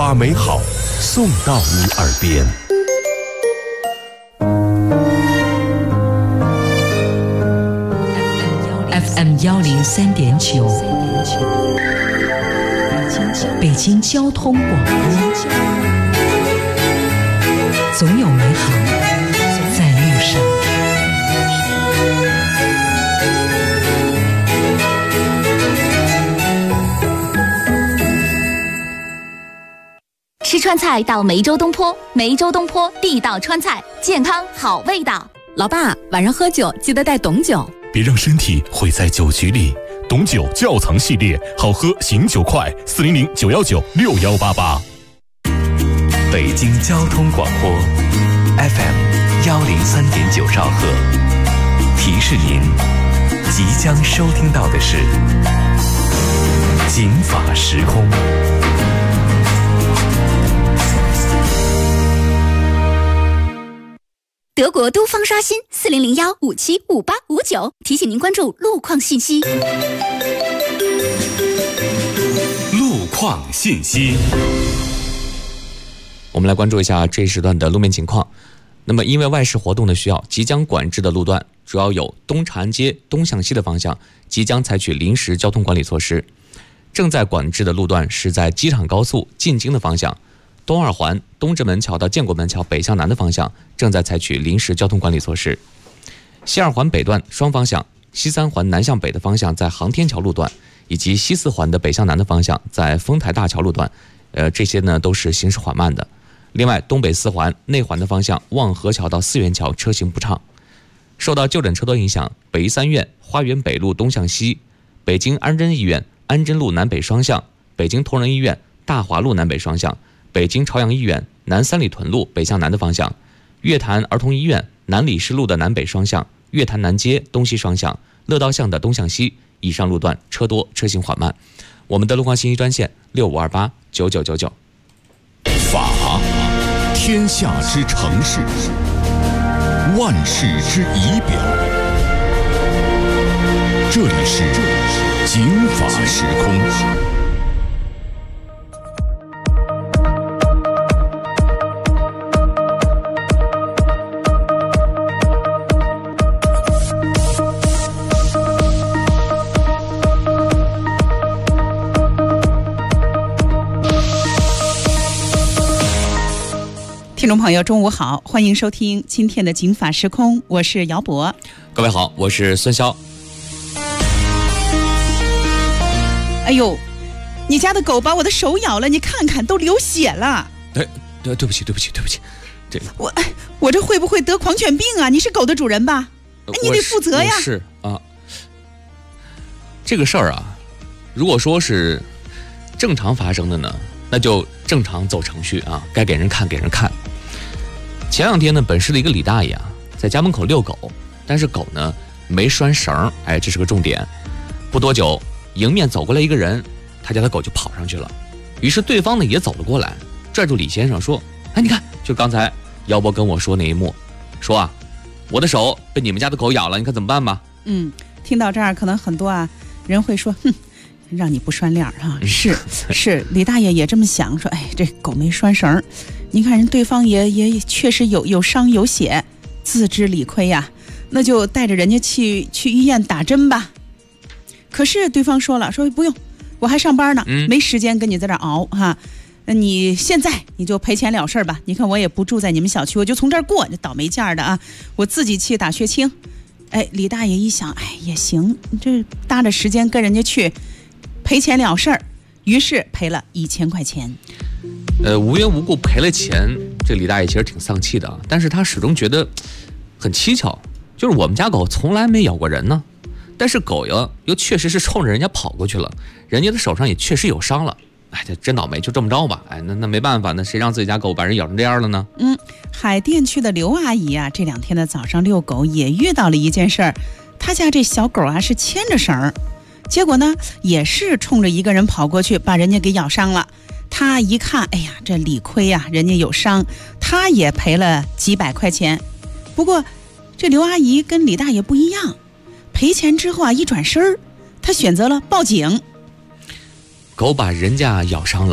把美好送到你耳边。 FM 103.9，北京交通广播，总有美好在路上。 吃川菜到梅州东坡，梅州东坡地道川菜，健康好味道。 老爸，晚上喝酒记得带董酒， 别让身体毁在酒局里。董酒窖藏系列，好喝醒酒快，400-919-6188。 北京交通广播 FM 103.9兆赫，提示您即将收听到的是警法时空。 德国都方刷新4001575859，提醒您关注路况信息。 路况信息， 我们来关注一下这一时段的路面情况。那么因为外事活动的需要，即将管制的路段主要有东长安街东向西的方向即将采取临时交通管理措施，正在管制的路段是在机场高速进京的方向，东二环东直门桥到建国门桥北向南的方向正在采取临时交通管理措施。西二环北段双方向，西三环南向北的方向在航天桥路段，以及西四环的北向南的方向在丰台大桥路段，这些呢都是行驶缓慢的。另外，东北四环内环的方向望河桥到四元桥车行不畅。受到就诊车多影响，北医三院花园北路东向西，北京安贞医院安贞路南北双向，北京同仁医院大华路南北双向，北京朝阳医院南三里屯路北向南的方向，月坛儿童医院南礼士路的南北双向，月坛南街东西双向，乐道巷的东向西，以上路段车多车行缓慢。我们的路况信息专线65289999。 法，天下之城市，万世之仪表。这里是警法时空。 听众朋友中午好，欢迎收听今天的警法时空，我是姚博。 各位好，我是孙潇。 哎呦，你家的狗把我的手咬了，你看看都流血了。 对不起，这个我这会不会得狂犬病啊？你是狗的主人吧？你得负责呀。 是啊，这个事儿啊，如果说是正常发生的呢，那就正常走程序啊，该给人看给人看。前两天呢，本市的一个李大爷啊，在家门口遛狗，但是狗呢没拴绳，这是个重点。不多久，迎面走过来一个人，他家的狗就跑上去了，于是对方呢也走了过来，拽住李先生说：“你看，就刚才姚博跟我说那一幕，说啊，我的手被你们家的狗咬了，你看怎么办吧？” 听到这儿，可能很多人会说，让你不拴链啊，是，李大爷也这么想，说，这狗没拴绳，您看人对方也确实有伤有血，自知理亏呀，那就带着人家去医院打针吧。可是对方说不用，我还上班呢，没时间跟你在这熬哈。你现在你就赔钱了事吧，你看我也不住在你们小区，我就从这儿过，这倒霉件的啊，我自己去打血清。李大爷一想，也行，这搭着时间跟人家去赔钱了事儿，于是赔了1000块钱。 无缘无故赔了钱，这李大爷其实挺丧气的啊，但是他始终觉得很蹊跷，就是我们家狗从来没咬过人呢，但是狗又确实是冲着人家跑过去了，人家的手上也确实有伤了。这真倒霉，就这么着吧。那没办法，那谁让自己家狗把人咬成这样了呢？ 海淀区的刘阿姨啊，这2天的早上遛狗也遇到了一件事儿，她家这小狗啊是牵着绳，结果呢也是冲着一个人跑过去，把人家给咬伤了。她一看，这理亏呀，人家有伤，她也赔了几百块钱。不过这刘阿姨跟李大爷不一样，赔钱之后啊，一转身她选择了报警。 狗把人家咬伤了，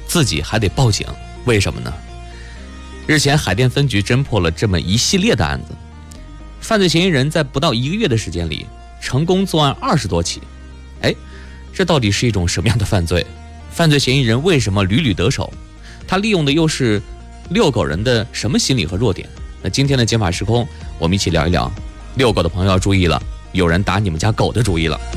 自己还得报警，为什么呢？日前海淀分局侦破了这么一系列的案子，犯罪嫌疑人在不到1个月的时间里成功作案20多起。这到底是一种什么样的犯罪？犯罪嫌疑人为什么屡屡得手？他利用的又是遛狗人的什么心理和弱点？那今天的警法时空，我们一起聊一聊。遛狗的朋友要注意了，有人打你们家狗的主意了。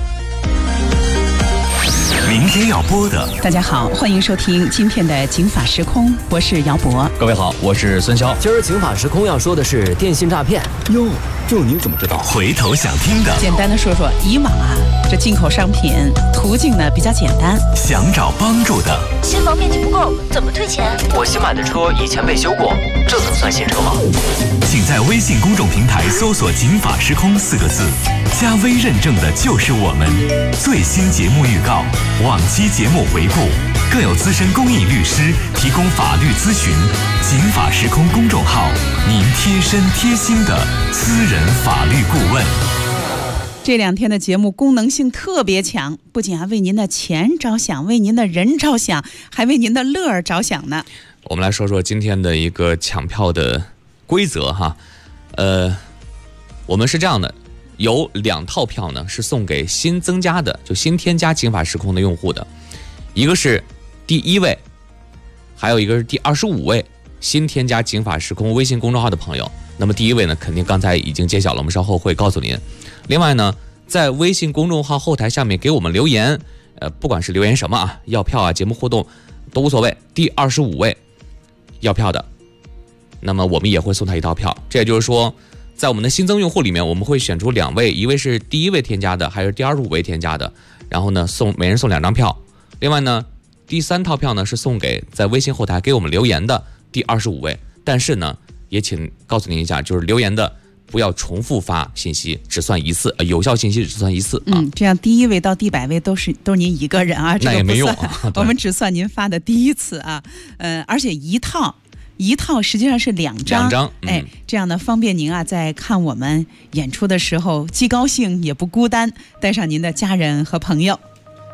明天要播的， 大家好，欢迎收听今天的警法时空，我是姚博。 各位好，我是孙潇。 今儿警法时空要说的是电信诈骗。 哟，这您怎么知道？ 回头想听的， 简单的说说，以往这进口商品途径呢比较简单， 想找帮助的， 新房面积不够，怎么退钱？ 我新买的车以前被修过，这能算新车吗？ 请在微信公众平台搜索“警法时空”4个字，加微认证的就是我们。最新节目预告、往期节目回顾，更有资深公益律师提供法律咨询。警法时空公众号，您贴身贴心的私人法律顾问。 这2天的节目功能性特别强，不仅为您的钱着想，为您的人着想，还为您的乐儿着想呢。 我们来说说今天的一个抢票的规则哈。我们是这样的，有2套票呢是送给新增加的，就新添加警法时空的用户的，一个是第1位，还有一个是第25位新添加警法时空微信公众号的朋友。那么第1位呢，肯定刚才已经揭晓了，我们稍后会告诉您。另外呢，在微信公众号后台下面给我们留言，不管是留言什么啊，要票啊，节目互动都无所谓。第25位要票的，那么我们也会送他1套票。这也就是说，在我们的新增用户里面，我们会选出2位，一位是第1位添加的，还是第25位添加的，然后呢每人送2张票。另外呢，第3套票呢是送给在微信后台给我们留言的第25位。但是呢，也请告诉您一下，就是留言的不要重复发信息，只算1次，有效信息只算1次啊。 这样第1位到第100位都是您一个人啊， 那也没用啊。 我们只算您发的第1次啊。而且一套实际上是2张，这样呢方便您啊在看我们演出的时候既高兴也不孤单，带上您的家人和朋友。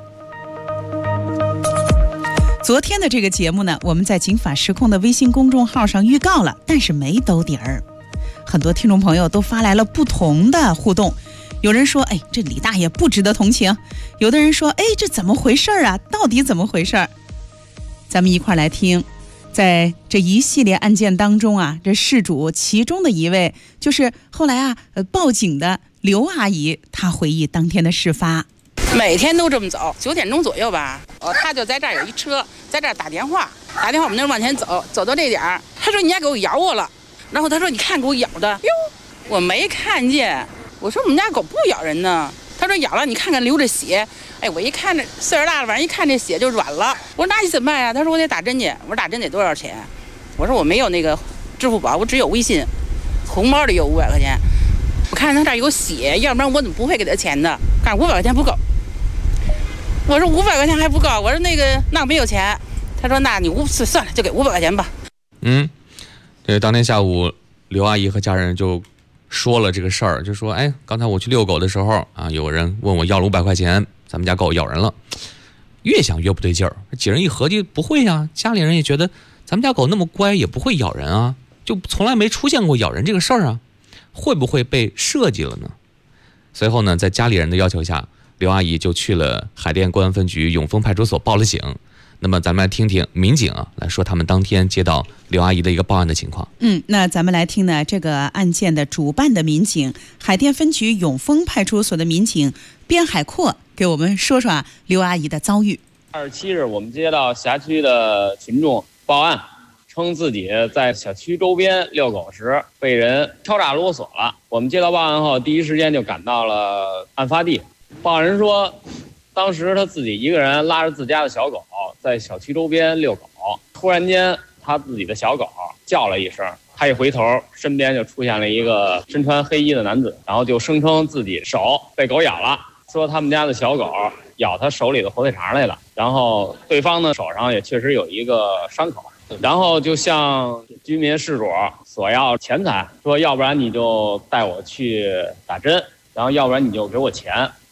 昨天的这个节目呢，我们在警法时空的微信公众号上预告了，但是没兜底儿。很多听众朋友都发来了不同的互动，有人说这李大爷不值得同情，有的人说这怎么回事啊，到底怎么回事？咱们一块来听。在这一系列案件当中啊，这事主其中的一位就是后来报警的刘阿姨，她回忆当天的事发。 每天都这么走，9点钟左右吧，他就在这儿有一车，在这儿打电话，我们那往前走，走到这点儿，他说你家狗咬我了，然后他说你看狗咬的，哟，我没看见，我说我们家狗不咬人呢，他说咬了，你看看流着血，我一看这岁数大了，反正一看这血就软了，我说那你怎么办呀？他说我得打针去，我说打针得多少钱？我说我没有那个支付宝，我只有微信，红包里有500块钱，我看他这儿有血，要不然我怎么不会给他钱的？但是500块钱不够。我说500块钱还不够，我说那没有钱，他说那你算了，就给500块钱吧。 当天下午，刘阿姨和家人就说了这个事儿，就说刚才我去遛狗的时候啊，有人问我要了500块钱，咱们家狗咬人了。越想越不对劲儿，几人一合计不会呀，家里人也觉得咱们家狗那么乖，也不会咬人啊，就从来没出现过咬人这个事儿啊，会不会被设计了呢？随后呢，在家里人的要求下，刘阿姨就去了海淀公安分局永丰派出所报了警。那么咱们来听听民警来说他们当天接到刘阿姨的一个报案的情况。 那咱们来听呢这个案件的主办的民警，海淀分局永丰派出所的民警边海阔给我们说说刘阿姨的遭遇。 27日，我们接到辖区的群众报案，称自己在小区周边遛狗时被人敲诈勒索了。我们接到报案后，第一时间就赶到了案发地。报案人说，当时他自己一个人拉着自家的小狗在小区周边遛狗，突然间他自己的小狗叫了一声，他一回头，身边就出现了一个身穿黑衣的男子，然后就声称自己手被狗咬了，说他们家的小狗咬他手里的火腿肠来了，然后对方呢手上也确实有一个伤口，然后就向居民事主索要钱财，说要不然你就带我去打针，然后要不然你就给我钱。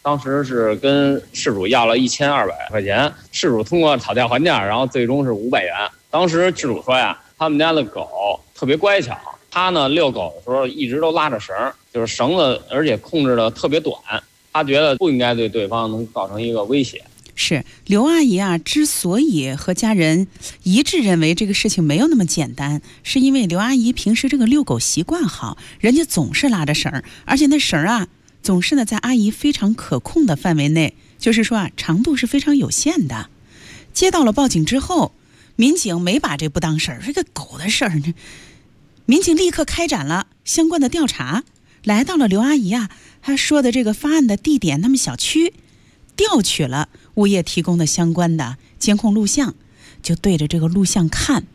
当时是跟事主要了1200块钱，事主通过讨价还价，然后最终是500元。当时事主说呀，他们家的狗特别乖巧，他呢遛狗的时候一直都拉着绳，就是绳子，而且控制的特别短，他觉得不应该对对方能造成一个威胁。 是刘阿姨啊，之所以和家人一致认为这个事情没有那么简单，是因为刘阿姨平时这个遛狗习惯好，人家总是拉着绳，而且那绳啊总是呢在阿姨非常可控的范围内，就是说啊长度是非常有限的。接到了报警之后，民警没把这不当事儿，这个狗的事儿呢，民警立刻开展了相关的调查，来到了刘阿姨啊她说的这个发案的地点，他们小区调取了物业提供的相关的监控录像，就对着这个录像看，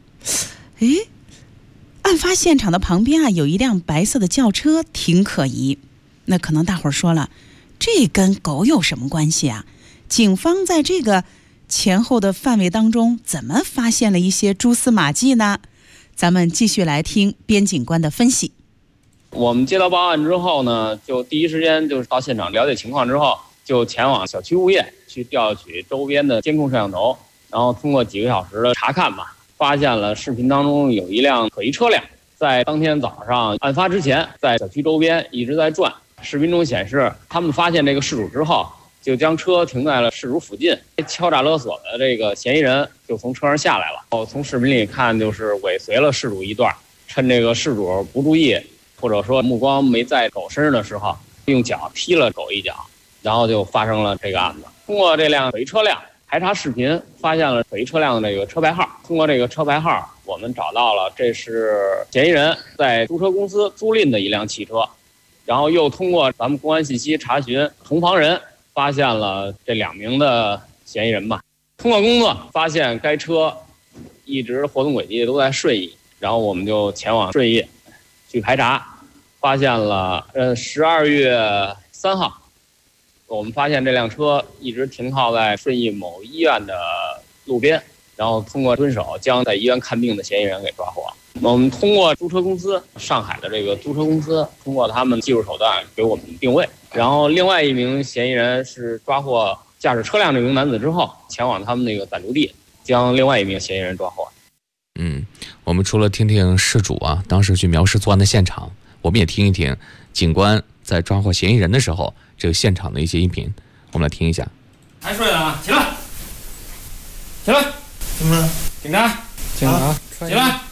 案发现场的旁边啊有一辆白色的轿车挺可疑。那可能大伙儿说了，这跟狗有什么关系啊？警方在这个前后的范围当中怎么发现了一些蛛丝马迹呢？咱们继续来听边警官的分析。 我们接到报案之后呢，就第一时间就是到现场了解情况之后，就前往小区物业去调取周边的监控摄像头，然后通过几个小时的查看吧，发现了视频当中有一辆可疑车辆，在当天早上案发之前，在小区周边一直在转。视频中显示，他们发现这个事主之后，就将车停在了事主附近，敲诈勒索的这个嫌疑人就从车上下来了。从视频里看，就是尾随了事主一段，趁这个事主不注意，或者说目光没在狗身上的时候，用脚踢了狗一脚，然后就发生了这个案子。通过这辆可疑车辆排查视频，发现了可疑车辆的这个车牌号。通过这个车牌号，我们找到了这是嫌疑人在租车公司租赁的一辆汽车。然后又通过咱们公安信息查询同房人，发现了这2名的嫌疑人吧。通过工作发现该车一直活动轨迹都在顺义，然后我们就前往顺义去排查，发现了12月3号，我们发现这辆车一直停靠在顺义某医院的路边，然后通过蹲守将在医院看病的嫌疑人给抓获。我们通过租车公司，上海的这个租车公司，通过他们技术手段给我们定位，然后另外一名嫌疑人是抓获驾驶车辆这名男子之后，前往他们那个暂住地，将另外一名嫌疑人抓获。 我们除了听听事主啊当时去描述作案的现场，我们也听一听警官在抓获嫌疑人的时候这个现场的一些音频，我们来听一下。 还睡了啊？起来，起来！怎么了？警察，起来！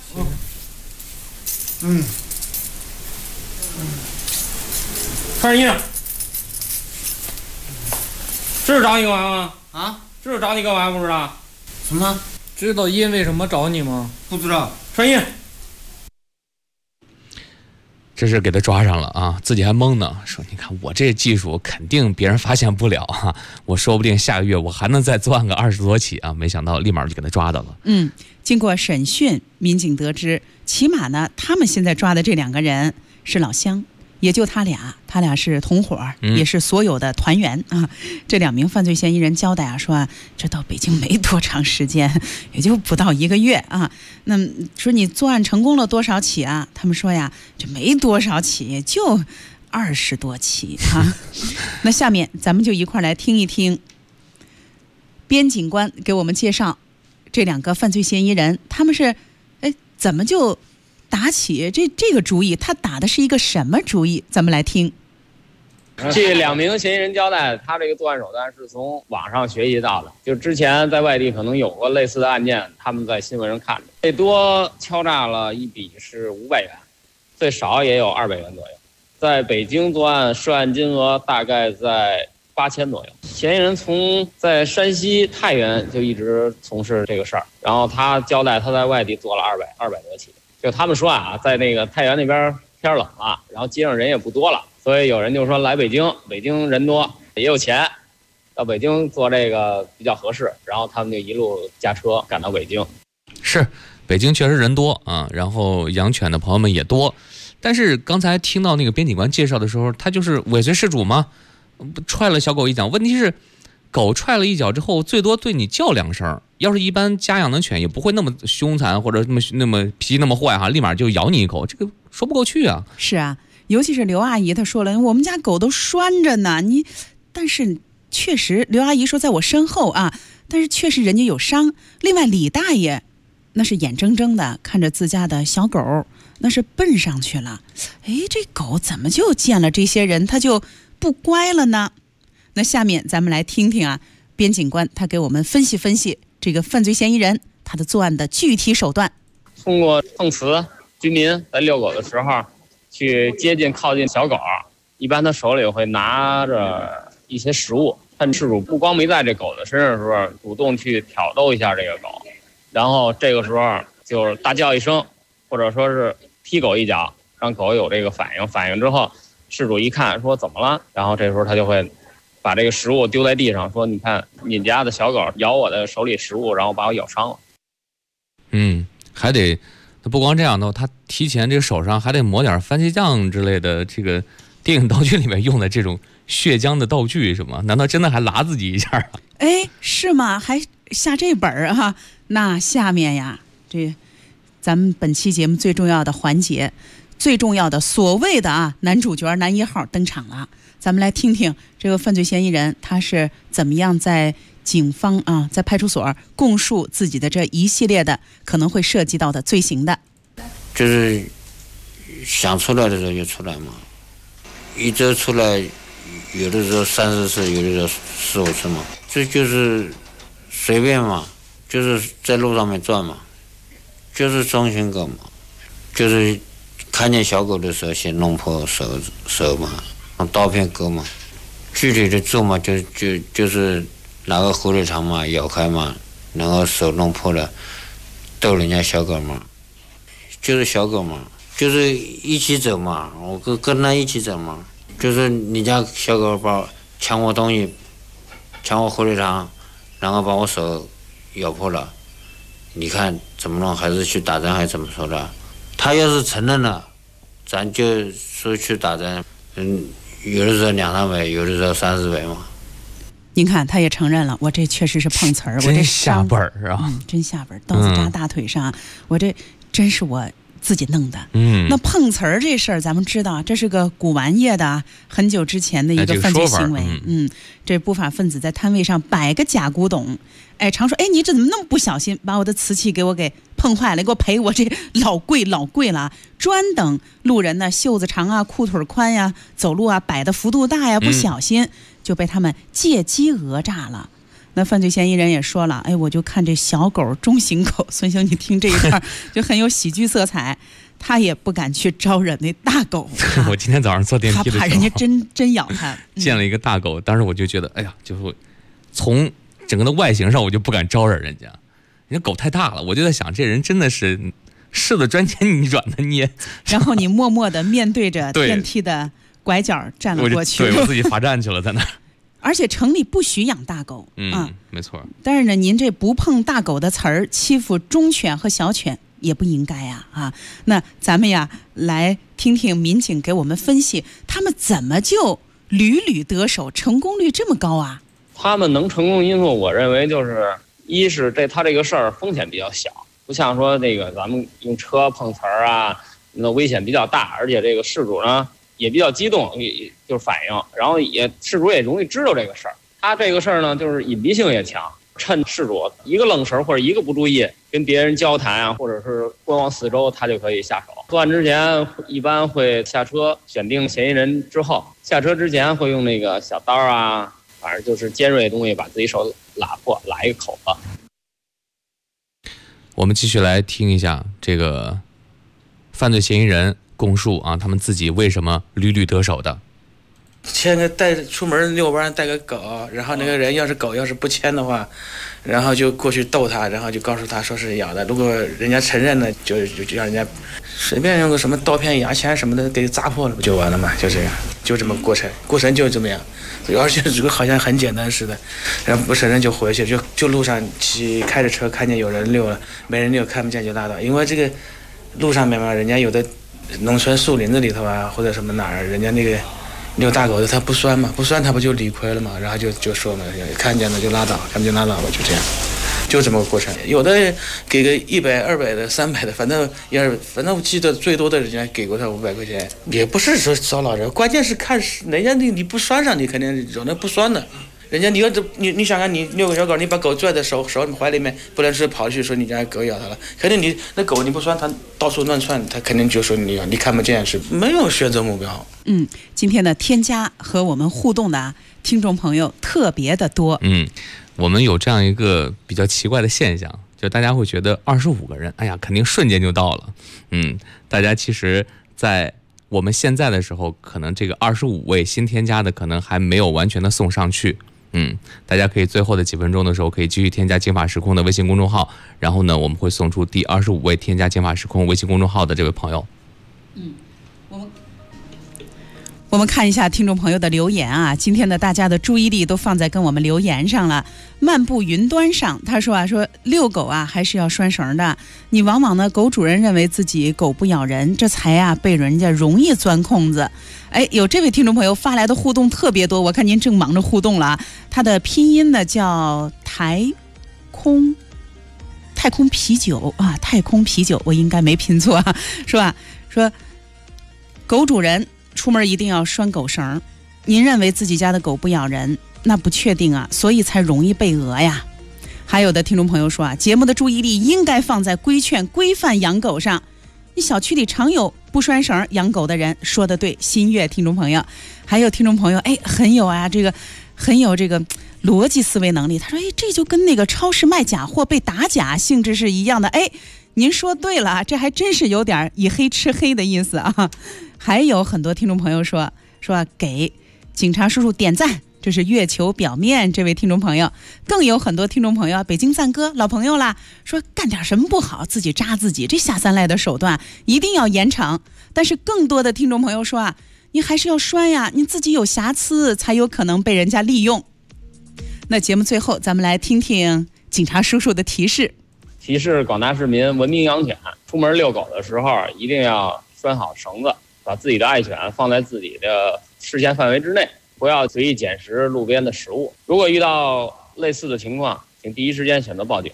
穿上衣裳。知道找你干嘛吗？啊？知道找你干嘛不知道？ 什么？ 知道因为什么找你吗？ 不知道。 穿衣裳。 这是给他抓上了啊，自己还懵呢，说你看我这技术肯定别人发现不了啊，我说不定下个月我还能再作案个20多起啊，没想到立马就给他抓到了。 经过审讯，民警得知，起码呢，他们现在抓的这2个人是老乡，也就他俩是同伙，也是所有的团员啊。这2名犯罪嫌疑人交代啊，说这到北京没多长时间，也就不到1个月啊。那说你作案成功了多少起啊？他们说呀，这没多少起，就20多起啊。那下面咱们就一块来听一听边警官给我们介绍这2个犯罪嫌疑人，他们是怎么就打起这个主意？他打的是一个什么主意？咱们来听。 这2名嫌疑人交代，他这个作案手段是从网上学习到的，就之前在外地可能有过类似的案件，他们在新闻上看着，最多敲诈了一笔是500元，最少也有200元左右。在北京作案涉案金额大概在8000左右。嫌疑人在山西太原就一直从事这个事儿，然后他交代他在外地做了200多起。就他们说啊，在那个太原那边天冷了，然后街上人也不多了，所以有人就说来北京人多也有钱，到北京做这个比较合适，然后他们就一路驾车赶到北京。 是，北京确实人多啊，然后养犬的朋友们也多，但是刚才听到那个边警官介绍的时候，他就是尾随事主嘛，踹了小狗一脚，问题是狗踹了一脚之后，最多对你叫2声。要是一般家养的犬也不会那么凶残，或者那么脾气那么坏哈，立马就咬你一口，这个说不过去啊。 是啊，尤其是刘阿姨她说了，我们家狗都拴着呢，你但是确实刘阿姨说在我身后啊，但是确实人家有伤。另外李大爷那是眼睁睁的看着自家的小狗那是奔上去了，哎，这狗怎么就见了这些人它就不乖了呢？那下面咱们来听听啊，边警官他给我们分析分析这个犯罪嫌疑人他的作案的具体手段。 通过碰瓷居民在遛狗的时候去接近靠近小狗，一般他手里会拿着一些食物，趁事主不光没在这狗的身上的时候，主动去挑逗一下这个狗，然后这个时候就是大叫一声，或者说是踢狗一脚，让狗有这个反应。反应之后，事主一看说怎么了，然后这时候他就会把这个食物丢在地上，说你看你家的小狗咬我的手里食物，然后把我咬伤了。 还得他不光这样的，他提前这个手上还得抹点番茄酱之类的，这个电影道具里面用的这种血浆的道具什么？难道真的还拉自己一下啊？ 哎，是吗？还下这本儿啊？那下面呀，这咱们本期节目最重要的环节，最重要的所谓的啊男主角男一号登场了。咱们来听听这个犯罪嫌疑人他是怎么样在警方啊在派出所供述自己的这一系列的可能会涉及到的罪行的。 就是想出来的时候就出来嘛，一周出来，有的时候30次，有的时候4、5次嘛，这就是随便嘛，就是在路上面转嘛，就是忠心狗嘛，就是看见小狗的时候先弄破手嘛，用刀片割嘛，具体的做嘛就是拿个火腿肠嘛咬开嘛，然后手弄破了，逗人家小狗嘛，就是小狗嘛，就是一起走嘛，我跟他一起走嘛，就是你家小狗抢我东西，抢我火腿肠，然后把我手咬破了，你看怎么弄？还是去打针还是怎么说的？他要是承认了，咱就说去打针，有的时候2、3回，有的时候3、4回嘛。 您看，他也承认了，我这确实是碰瓷儿，我这下本儿啊， 真下本儿，刀子扎大腿上，我这真是我自己弄的。那碰瓷儿这事儿，咱们知道这是个古玩业的很久之前的一个犯罪行为。这不法分子在摊位上摆个假古董，哎，常说，哎，你这怎么那么不小心，把我的瓷器给碰坏了，给我赔我这老贵了，专等路人呢袖子长啊，裤腿宽呀，走路啊摆的幅度大呀，不小心就被他们借机讹诈了。那犯罪嫌疑人也说了，哎，我就看这小狗中型狗，孙兄你听这一段就很有喜剧色彩，他也不敢去招惹那大狗。 我今天早上坐电梯的时候， 他怕人家真咬他。 见了一个大狗，当时我就觉得，哎呀，就是从整个的外形上我就不敢招惹人家狗太大了，我就在想，这人真的是柿子专捡你软的捏。然后你默默地面对着电梯的拐角站了过去， 对，我自己罚站去了，在那儿。 而且城里不许养大狗， 没错。 但是呢，您这不碰大狗的词儿，欺负中犬和小犬也不应该啊！那咱们呀，来听听民警给我们分析，他们怎么就屡屡得手，成功率这么高啊？ 他们能成功因素，我认为就是一是他这个事儿风险比较小，不像说那个咱们用车碰瓷儿啊，那危险比较大，而且这个事主呢也比较激动，就是反应，然后事主也容易知道这个事儿。他这个事儿呢，就是隐蔽性也强，趁事主一个愣神或者一个不注意，跟别人交谈啊，或者是观望四周，他就可以下手。作案之前一般会下车选定嫌疑人之后，下车之前会用那个小刀啊，反正就是尖锐的东西把自己手拉破，拉一个口子。 我们继续来听一下这个犯罪嫌疑人供述啊，他们自己为什么屡屡得手的。 牵个出门遛弯带个狗，然后那个人狗要是不牵的话，然后就过去逗他，然后就告诉他说是咬的。如果人家承认了，就让人家随便用个什么刀片、牙签什么的给砸破了，不就完了嘛？就这样，就这么过程就这么样。而且这个好像很简单似的，然后不承认就回去，就路上开着车看见有人遛了，没人遛看不见就拉倒。因为这个路上面嘛，人家有的农村树林子里头啊，或者什么哪儿，人家那个遛大狗的他不拴嘛，不拴他不就理亏了嘛？然后就说嘛，看见了就拉倒，看不见拉倒吧，就这样。 就这么个过程。有的给个100、200的、300的，反正我记得最多的人家给过他500块钱，也不是说骚扰人，关键是看人家你不拴上，你肯定有那不拴的。人家你想看你遛个小狗，你把狗拽在手怀里面，不能是跑去说你家狗咬它了，肯定你那狗你不拴，它到处乱窜，它肯定就说你看不见，是没有选择目标。 今天的添加和我们互动的听众朋友特别的多。 我们有这样一个比较奇怪的现象，就大家会觉得25个人，哎呀，肯定瞬间就到了。大家其实在我们现在的时候，可能这个25位新添加的可能还没有完全的送上去。大家可以最后的几分钟的时候可以继续添加金法时空的微信公众号，然后呢我们会送出第25位添加金法时空微信公众号的这位朋友。 我们看一下听众朋友的留言啊，今天的大家的注意力都放在跟我们留言上了。漫步云端上他说遛狗啊还是要拴绳的，你往往呢狗主人认为自己狗不咬人，这才被人家容易钻空子。有这位听众朋友发来的互动特别多，我看您正忙着互动了。他的拼音呢叫太空啤酒啊，太空啤酒，我应该没拼错啊，是吧？说狗主人出门一定要拴狗绳，您认为自己家的狗不咬人，那不确定啊，所以才容易被讹呀。还有的听众朋友说节目的注意力应该放在规劝规范养狗上。你小区里常有不拴绳养狗的人，说的对，新月听众朋友。还有听众朋友很有这个逻辑思维能力，他说这就跟那个超市卖假货被打假性质是一样的。您说对了，这还真是有点以黑吃黑的意思啊。还有很多听众朋友说给警察叔叔点赞，这是月球表面这位听众朋友。更有很多听众朋友，北京赞哥老朋友啦，说干点什么不好自己扎自己，这下三滥的手段一定要严惩。但是更多的听众朋友说你还是要拴呀，你自己有瑕疵才有可能被人家利用。那节目最后咱们来听听警察叔叔的提示广大市民文明养犬，出门遛狗的时候一定要拴好绳子，把自己的爱犬放在自己的视线范围之内，不要随意捡拾路边的食物。如果遇到类似的情况，请第一时间选择报警。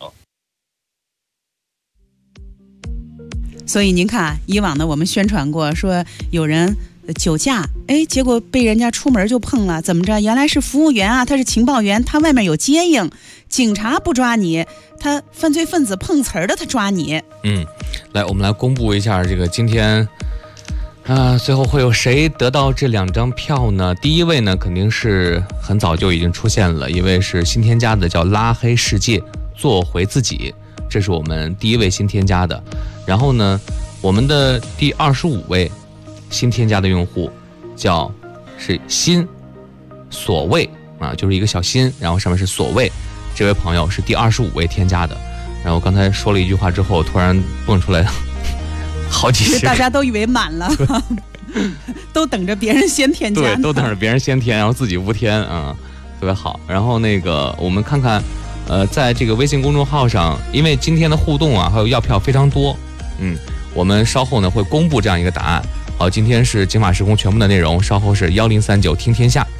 所以您看以往呢我们宣传过说有人酒驾，结果被人家出门就碰了，怎么着？原来是服务员啊，他是情报员，他外面有接应，警察不抓你，他犯罪分子碰瓷儿的他抓你。 来，我们来公布一下这个今天最后会有谁得到这2张票呢？第一位呢肯定是很早就已经出现了，一位是新添加的叫拉黑世界做回自己，这是我们第一位新添加的。然后呢我们的第25位新添加的用户是新所谓就是一个小心，然后上面是所谓，这位朋友是第25位添加的。然后刚才说了一句话之后，突然蹦出来好几十， 大家都以为满了都等着别人先添加， 对，都等着别人先添，然后自己不添特别好。然后我们看看在这个微信公众号上，因为今天的互动还有要票非常多，我们稍后呢会公布这样一个答案。好，今天是警法时空全部的内容，稍后是1039听天下。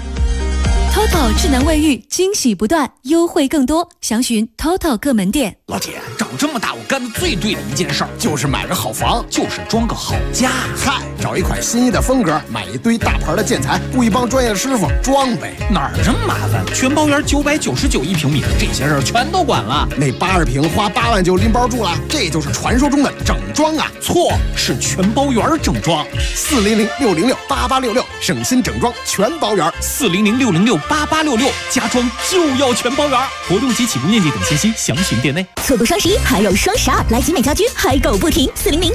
TOTO 智能卫浴，惊喜不断，优惠更多，详询 TOTO 各门店。 老铁，长这么大我干的最对的一件事儿，就是买个好房，就是装个好家。 嗨，找一款心仪的风格，买一堆大牌的建材，雇一帮专业的师傅装呗。 哪儿这么麻烦？全包圆999一平米，这些事儿全都管了。 那80平花8万就拎包住了，这就是传说中的整装啊！ 错，是全包圆整装。 400-606-8866，省心整装全包圆。 400-606-8866，家装就要全包圆。活动及起步面积等信息详询店内。 错过双11还有双12，来集美家居嗨购不停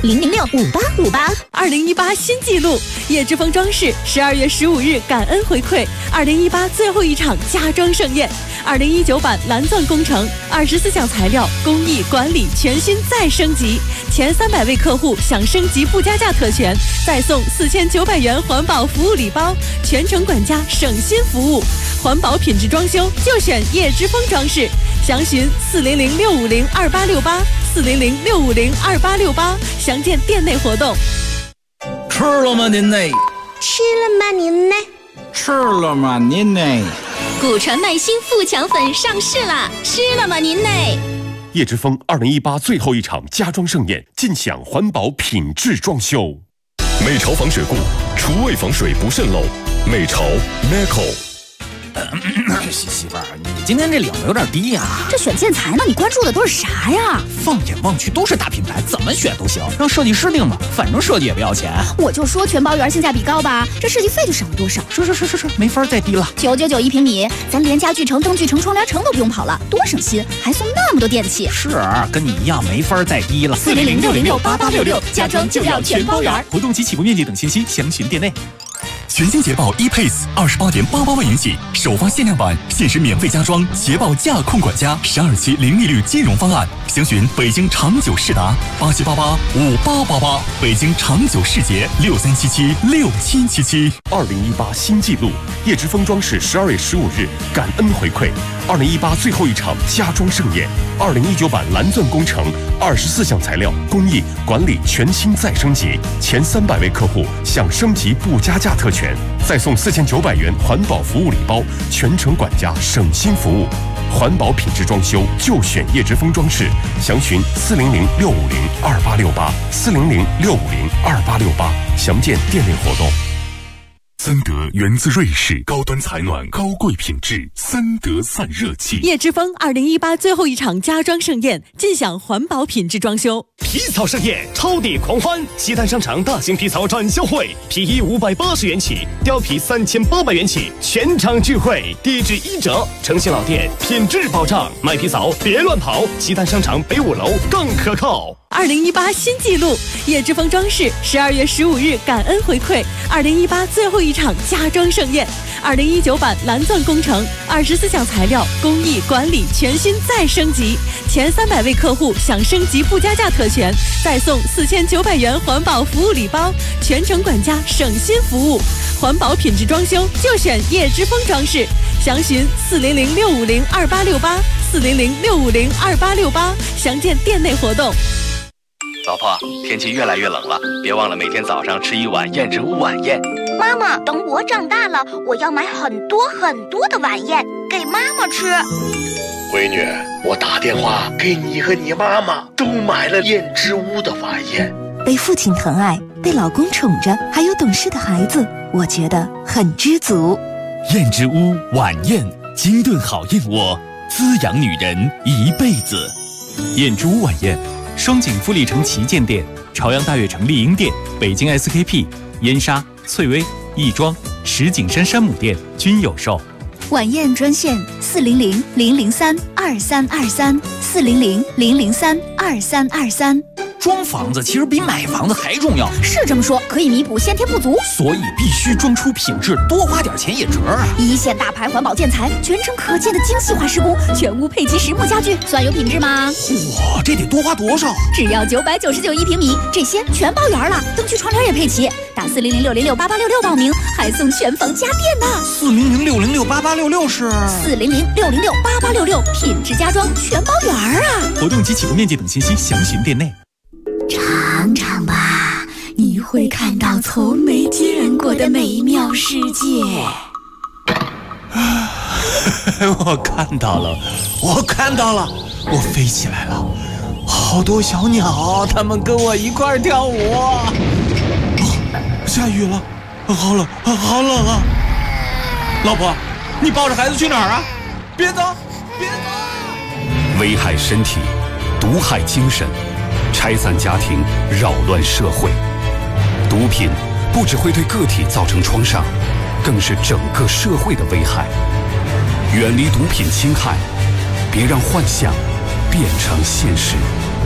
，400-006-5858。2018新纪录，叶之峰装饰12月15日感恩回馈2018最后一场家装盛宴，2019版蓝钻工程24项材料工艺管理全新再升级，前300位客户享升级不加价特权，再送4900元环保服务礼包，全程管家省心服务，环保品质装修就选叶之峰装饰，详询400-650-2868，400-650-2868，详见店内活动。 吃了吗您呢？ 吃了吗您呢？ 吃了吗您呢？ 古传耐心富强粉上市啦，吃了吗您嘞？ 叶之峰2018最后一场家装盛宴，尽享环保品质装修。 美潮防水固，厨卫防水不渗漏。美潮 Meco。 媳妇儿，你今天这领子有点低呀。 这选建材呢，你关注的都是啥呀？ 放眼望去都是大品牌，怎么选都行，让设计师定吧，反正设计也不要钱。 我就说全包园性价比高吧，这设计费就省了多少？ 是，没法再低了。 999一平米，咱连家具城、灯具城、窗帘城都不用跑了，多省心，还送那么多电器。 是，跟你一样没法再低了。 400-606-8866，家装就要全包园。 活动及起步面积等信息详询店内。 全新捷豹 ePace28.88万元起，首发限量版，限时免费加装捷豹驾控管家12期零利率金融方案，详询北京长久世达87885888，北京长久世捷63776777。 2018新纪录，叶之峰装饰12月15日感恩回馈，2018最后一场家装盛宴，2019版蓝钻工程24项材料工艺管理全新再升级，前300位客户享升级不加价特权，再送4900元环保服务礼包，全程管家省心服务。环保品质装修就选叶之峰装饰，详询400-650-2868 400-650-2868，详见店内活动。 森德源自瑞士，高端采暖，高贵品质，森德散热器。 叶之峰2018最后一场家装盛宴，尽享环保品质装修。 皮草盛宴，超抵狂欢！西单商场大型皮草展销会，皮衣580元起，貂皮3800元起，全场聚会，低至1折，诚信老店，品质保障，买皮草别乱跑，西单商场北5楼更可靠。 2018新纪录，叶之峰装饰12月15日感恩回馈2018最后一场家装盛宴，2019版蓝钻工程24项材料工艺管理全新再升级，前300位客户享升级不加价特权，再送4900元环保服务礼包，全程管家省心服务，环保品质装修就选叶之峰装饰，详询400-650-2868 400-650-2868，详见店内活动。 老婆，天气越来越冷了，别忘了每天早上吃1碗燕之屋晚宴。 妈妈，等我长大了，我要买很多很多的晚宴给妈妈吃。 闺女，我打电话给你和你妈妈都买了燕之屋的晚宴。 被父亲疼爱，被老公宠着，还有懂事的孩子，我觉得很知足。 燕之屋晚宴，精炖好燕窝，滋养女人一辈子。 燕之屋晚宴，双井富力城旗舰店、朝阳大悦城丽婴店、北京 SKP、燕莎、翠微、亦庄、石景山山姆店均有售。 晚宴专线400-003-2323 400-003-2323。 装房子其实比买房子还重要， 是这么说，可以弥补先天不足， 所以必须装出品质，多花点钱也值啊！ 一线大牌环保建材，全程可见的精细化施工，全屋配齐实木家具，算有品质吗？ 哇，这得多花多少？ 只要999一平米，这些全包圆了，灯具窗帘也配齐。打400-606-8866报名，还送全房家电呢。 400-606-8866是 400-606-8866，品质家装全包圆啊！ 活动及起步面积等信息详询店内。 尝尝吧，你会看到从没见过的美妙世界。 我看到了，我我飞起来了，好多小鸟，它们跟我一块跳舞。下雨了，好冷啊！老婆，你抱着孩子去哪儿啊？别走！ 危害身体，毒害精神，拆散家庭，扰乱社会。毒品不只会对个体造成创伤，更是整个社会的危害。远离毒品侵害，别让幻想变成现实。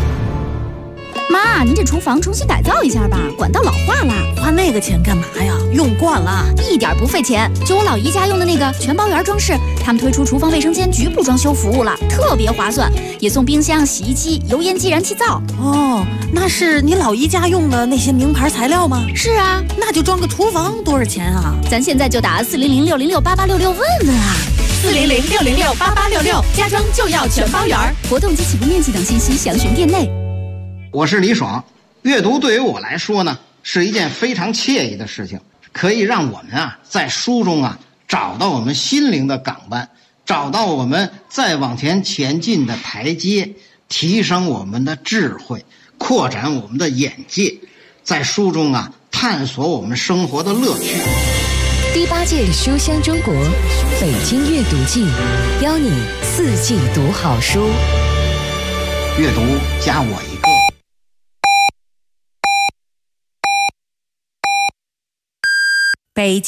妈，您这厨房重新改造一下吧，管道老化了。 花那个钱干嘛呀？用惯了， 一点不费钱。就我老姨家用的那个全包园装饰，他们推出厨房卫生间局部装修服务了，特别划算，也送冰箱、洗衣机、油烟机、燃气灶。 哦，那是你老姨家用的那些名牌材料吗？ 是啊， 那就装个厨房多少钱啊？ 咱现在就打400-606-8866问问啊。 400-606-8866，家装就要全包圆。 活动及起步面积等信息详询店内。 我是李爽，阅读对于我来说呢，是一件非常惬意的事情，可以让我们在书中找到我们心灵的港湾，找到我们再往前进的台阶，提升我们的智慧，扩展我们的眼界，在书中探索我们生活的乐趣。 第8届书香中国北京阅读季，邀你4季读好书。 阅读加我一个。 北京